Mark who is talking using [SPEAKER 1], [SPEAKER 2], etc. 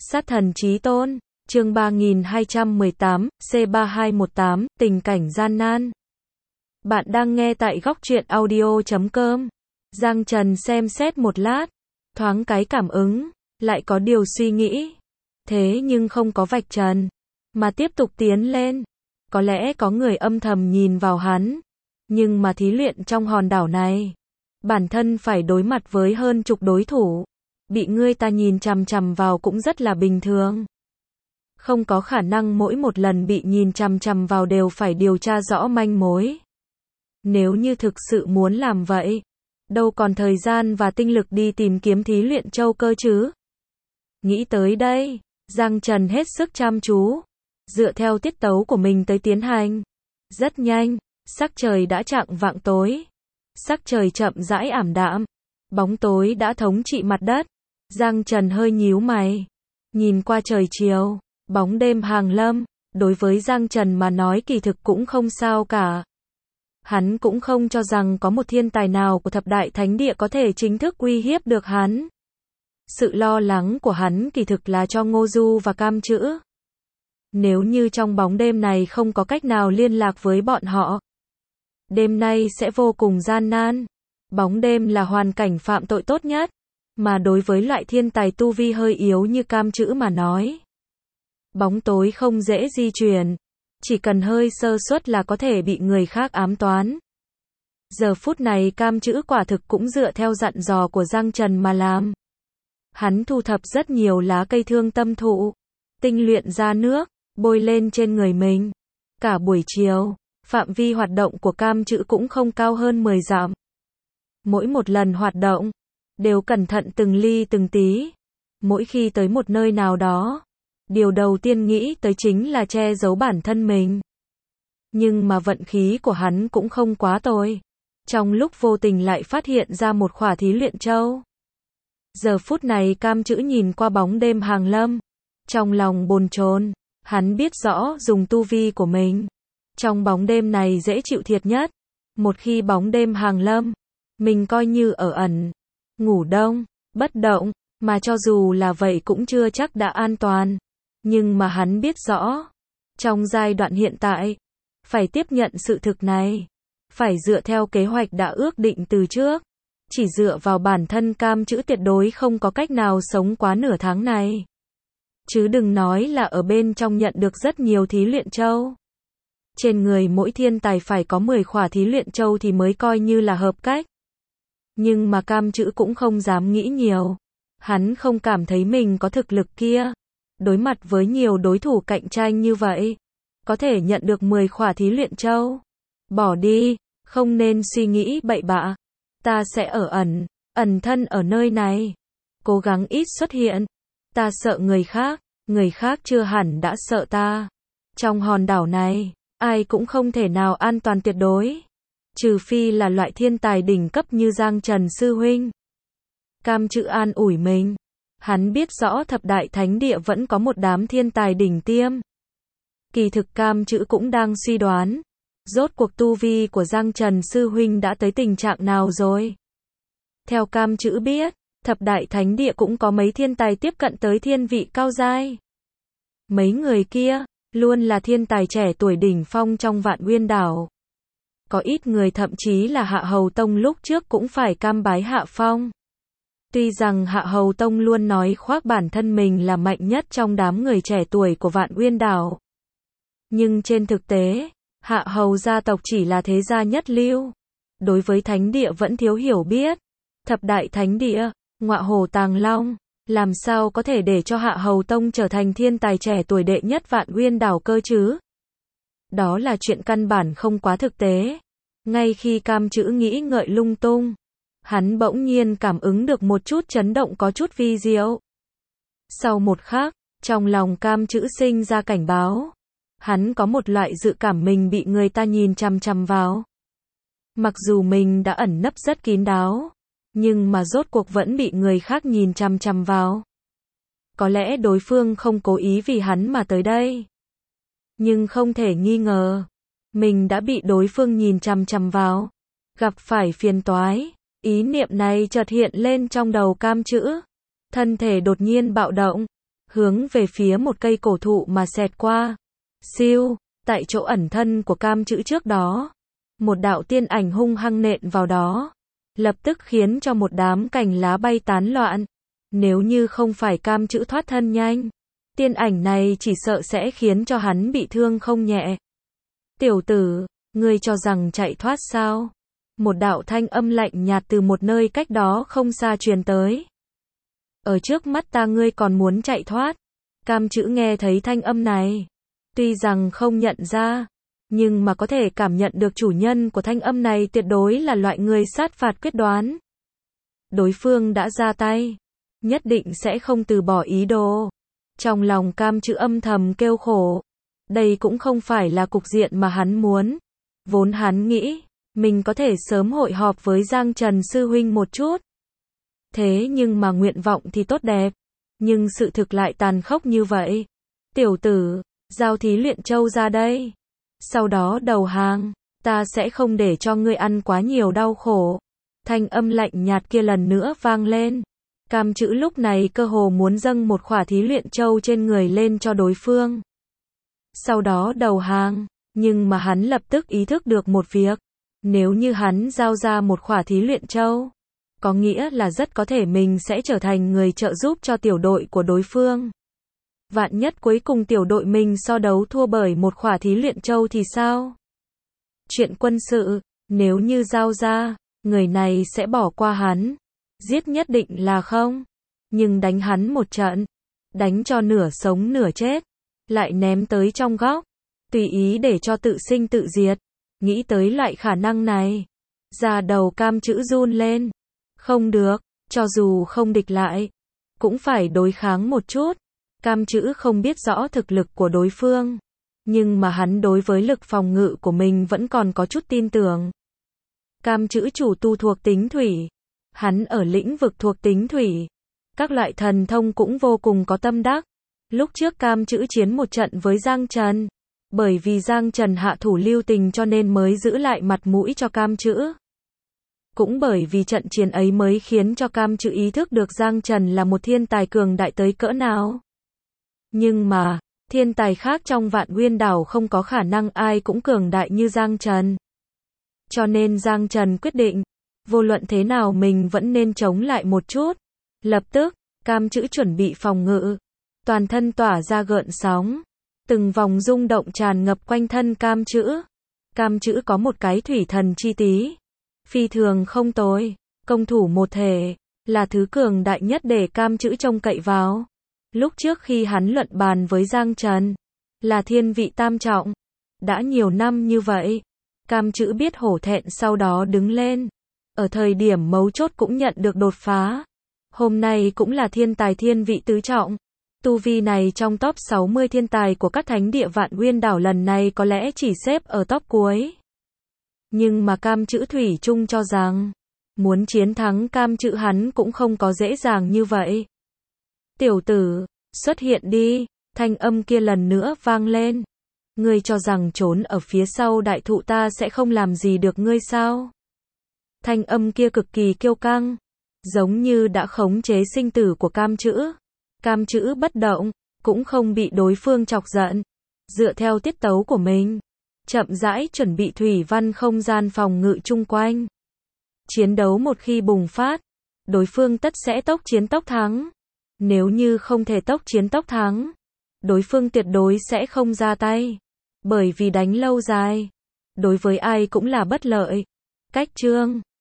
[SPEAKER 1] Sát thần chí tôn, chương 3218, C3218, tình cảnh gian nan. Bạn đang nghe tại góc truyện audio.com. Giang Trần xem xét một lát, thoáng cái cảm ứng, lại có điều suy nghĩ. Thế nhưng không có vạch trần, mà tiếp tục tiến lên. Có lẽ có người âm thầm nhìn vào hắn, nhưng mà thí luyện trong hòn đảo này, bản thân phải đối mặt với hơn chục đối thủ. Bị ngươi ta nhìn chằm chằm vào cũng rất là bình thường. Không có khả năng mỗi một lần bị nhìn chằm chằm vào đều phải điều tra rõ manh mối. Nếu như thực sự muốn làm vậy, đâu còn thời gian và tinh lực đi tìm kiếm thí luyện châu cơ chứ. Nghĩ tới đây, Giang Trần hết sức chăm chú, dựa theo tiết tấu của mình tới tiến hành. Rất nhanh, sắc trời đã chạng vạng tối. Sắc trời chậm rãi ảm đạm, bóng tối đã thống trị mặt đất. Giang Trần hơi nhíu mày, nhìn qua trời chiều, bóng đêm hàng lâm, đối với Giang Trần mà nói kỳ thực cũng không sao cả. Hắn cũng không cho rằng có một thiên tài nào của thập đại thánh địa có thể chính thức uy hiếp được hắn. Sự lo lắng của hắn kỳ thực là cho Ngô Du và Cam Chữ. Nếu như trong bóng đêm này không có cách nào liên lạc với bọn họ, đêm nay sẽ vô cùng gian nan. Bóng đêm là hoàn cảnh phạm tội tốt nhất, mà đối với loại thiên tài tu vi hơi yếu như Cam Chữ mà nói, bóng tối không dễ di chuyển, chỉ cần hơi sơ suất là có thể bị người khác ám toán. Giờ phút này Cam Chữ quả thực cũng dựa theo dặn dò của Giang Trần mà làm. Hắn thu thập rất nhiều lá cây thương tâm thụ, tinh luyện ra nước, bôi lên trên người mình. Cả buổi chiều, phạm vi hoạt động của Cam Chữ cũng không cao hơn 10 dặm. Mỗi một lần hoạt động, đều cẩn thận từng ly từng tí. Mỗi khi tới một nơi nào đó, điều đầu tiên nghĩ tới chính là che giấu bản thân mình. Nhưng mà vận khí của hắn cũng không quá tồi. Trong lúc vô tình lại phát hiện ra một khỏa thí luyện châu. Giờ phút này Cam Chữ nhìn qua bóng đêm hàng lâm, trong lòng bồn chồn. Hắn biết rõ dùng tu vi của mình, trong bóng đêm này dễ chịu thiệt nhất. Một khi bóng đêm hàng lâm, mình coi như ở ẩn, ngủ đông, bất động, mà cho dù là vậy cũng chưa chắc đã an toàn. Nhưng mà hắn biết rõ, trong giai đoạn hiện tại, phải tiếp nhận sự thực này, phải dựa theo kế hoạch đã ước định từ trước. Chỉ dựa vào bản thân Cam Chữ tuyệt đối không có cách nào sống quá nửa tháng này. Chứ đừng nói là ở bên trong nhận được rất nhiều thí luyện châu. Trên người mỗi thiên tài phải có 10 khỏa thí luyện châu thì mới coi như là hợp cách. Nhưng mà Cam Chữ cũng không dám nghĩ nhiều. Hắn không cảm thấy mình có thực lực kia. Đối mặt với nhiều đối thủ cạnh tranh như vậy, có thể nhận được 10 khỏa thí luyện châu. Bỏ đi, không nên suy nghĩ bậy bạ. Ta sẽ ẩn thân ở nơi này. Cố gắng ít xuất hiện. Ta sợ người khác chưa hẳn đã sợ ta. Trong hòn đảo này, ai cũng không thể nào an toàn tuyệt đối. Trừ phi là loại thiên tài đỉnh cấp như Giang Trần sư huynh. Cam Chữ an ủi mình. Hắn biết rõ thập đại thánh địa vẫn có một đám thiên tài đỉnh tiêm. Kỳ thực Cam Chữ cũng đang suy đoán, rốt cuộc tu vi của Giang Trần sư huynh đã tới tình trạng nào rồi. Theo Cam Chữ biết, thập đại thánh địa cũng có mấy thiên tài tiếp cận tới thiên vị cao giai. Mấy người kia, luôn là thiên tài trẻ tuổi đỉnh phong trong Vạn Uyên đảo. Có ít người thậm chí là Hạ Hầu Tông lúc trước cũng phải cam bái hạ phong. Tuy rằng Hạ Hầu Tông luôn nói khoác bản thân mình là mạnh nhất trong đám người trẻ tuổi của Vạn Uyên đảo. Nhưng trên thực tế, Hạ Hầu gia tộc chỉ là thế gia nhất lưu. Đối với thánh địa vẫn thiếu hiểu biết. Thập đại thánh địa, Ngọa Hổ Tàng Long, làm sao có thể để cho Hạ Hầu Tông trở thành thiên tài trẻ tuổi đệ nhất Vạn Uyên đảo cơ chứ? Đó là chuyện căn bản không quá thực tế. Ngay khi Cam Chữ nghĩ ngợi lung tung, hắn bỗng nhiên cảm ứng được một chút chấn động có chút vi diệu. Sau một khắc, trong lòng Cam Chữ sinh ra cảnh báo. Hắn có một loại dự cảm mình bị người ta nhìn chằm chằm vào. Mặc dù mình đã ẩn nấp rất kín đáo, nhưng mà rốt cuộc vẫn bị người khác nhìn chằm chằm vào. Có lẽ đối phương không cố ý vì hắn mà tới đây. Nhưng không thể nghi ngờ, mình đã bị đối phương nhìn chằm chằm vào. Gặp phải phiền toái. Ý niệm này chợt hiện lên trong đầu Cam Chữ. Thân thể đột nhiên bạo động. hướng về phía một cây cổ thụ mà xẹt qua. Siêu, tại chỗ ẩn thân của Cam Chữ trước đó, một đạo tiên ảnh hung hăng nện vào đó, lập tức khiến cho một đám cành lá bay tán loạn. Nếu như không phải Cam Chữ thoát thân nhanh, tiên ảnh này chỉ sợ sẽ khiến cho hắn bị thương không nhẹ. Tiểu tử, ngươi cho rằng chạy thoát sao? Một đạo thanh âm lạnh nhạt từ một nơi cách đó không xa truyền tới. Ở trước mắt ta ngươi còn muốn chạy thoát? Cam Chữ nghe thấy thanh âm này, tuy rằng không nhận ra, nhưng mà có thể cảm nhận được chủ nhân của thanh âm này tuyệt đối là loại người sát phạt quyết đoán. Đối phương đã ra tay, nhất định sẽ không từ bỏ ý đồ. Trong lòng Cam Chữ âm thầm kêu khổ. Đây cũng không phải là cục diện mà hắn muốn. Vốn hắn nghĩ, mình có thể sớm hội họp với Giang Trần sư huynh một chút. Thế nhưng mà nguyện vọng thì tốt đẹp, nhưng sự thực lại tàn khốc như vậy. Tiểu tử, giao thí luyện châu ra đây. Sau đó đầu hàng, ta sẽ không để cho ngươi ăn quá nhiều đau khổ. Thanh âm lạnh nhạt kia lần nữa vang lên. Cam Chữ lúc này cơ hồ muốn dâng một khỏa thí luyện châu trên người lên cho đối phương. Sau đó đầu hàng, nhưng mà hắn lập tức ý thức được một việc. Nếu như hắn giao ra một khỏa thí luyện châu, có nghĩa là rất có thể mình sẽ trở thành người trợ giúp cho tiểu đội của đối phương. Vạn nhất cuối cùng tiểu đội mình so đấu thua bởi một khỏa thí luyện châu thì sao? Chuyện quân sự, nếu như giao ra, người này sẽ bỏ qua hắn. Giết nhất định là không. Nhưng đánh hắn một trận, đánh cho nửa sống nửa chết, lại ném tới trong góc, tùy ý để cho tự sinh tự diệt. Nghĩ tới loại khả năng này, da đầu Cam Chữ run lên. Không được, cho dù không địch lại, cũng phải đối kháng một chút. Cam Chữ không biết rõ thực lực của đối phương, nhưng mà hắn đối với lực phòng ngự của mình vẫn còn có chút tin tưởng. Cam Chữ chủ tu thuộc tính thủy, hắn ở lĩnh vực thuộc tính thủy, các loại thần thông cũng vô cùng có tâm đắc. Lúc trước Cam Chữ chiến một trận với Giang Trần, bởi vì Giang Trần hạ thủ lưu tình cho nên mới giữ lại mặt mũi cho Cam Chữ. Cũng bởi vì trận chiến ấy mới khiến cho Cam Chữ ý thức được Giang Trần là một thiên tài cường đại tới cỡ nào. Nhưng mà, thiên tài khác trong Vạn Nguyên đảo không có khả năng ai cũng cường đại như Giang Trần. Cho nên Giang Trần quyết định, vô luận thế nào mình vẫn nên chống lại một chút. Lập tức, Cam Chữ chuẩn bị phòng ngự, toàn thân tỏa ra gợn sóng, từng vòng rung động tràn ngập quanh thân Cam Chữ. Cam Chữ có một cái thủy thần chi tí, phi thường không tồi, công thủ một thể, là thứ cường đại nhất để Cam Chữ trông cậy vào. Lúc trước khi hắn luận bàn với Giang Trần, là thiên vị tam trọng. Đã nhiều năm như vậy, Cam Chữ biết hổ thẹn sau đó đứng lên. Ở thời điểm mấu chốt cũng nhận được đột phá. Hôm nay cũng là thiên tài thiên vị tứ trọng. Tu vi này trong top 60 thiên tài của các thánh địa Vạn Nguyên đảo lần này có lẽ chỉ xếp ở top cuối. Nhưng mà Cam Chữ thủy chung cho rằng, muốn chiến thắng Cam Chữ hắn cũng không có dễ dàng như vậy. Tiểu tử, xuất hiện đi, thanh âm kia lần nữa vang lên. Ngươi cho rằng trốn ở phía sau đại thụ ta sẽ không làm gì được ngươi sao? Thanh âm kia cực kỳ kiêu căng, giống như đã khống chế sinh tử của Cam Chữ. Cam Chữ bất động, cũng không bị đối phương chọc giận. Dựa theo tiết tấu của mình, chậm rãi chuẩn bị thủy văn không gian phòng ngự chung quanh. Chiến đấu một khi bùng phát, đối phương tất sẽ tốc chiến tốc thắng. Nếu như không thể tốc chiến tốc thắng, đối phương tuyệt đối sẽ không ra tay. Bởi vì đánh lâu dài, đối với ai cũng là bất lợi. Cách chương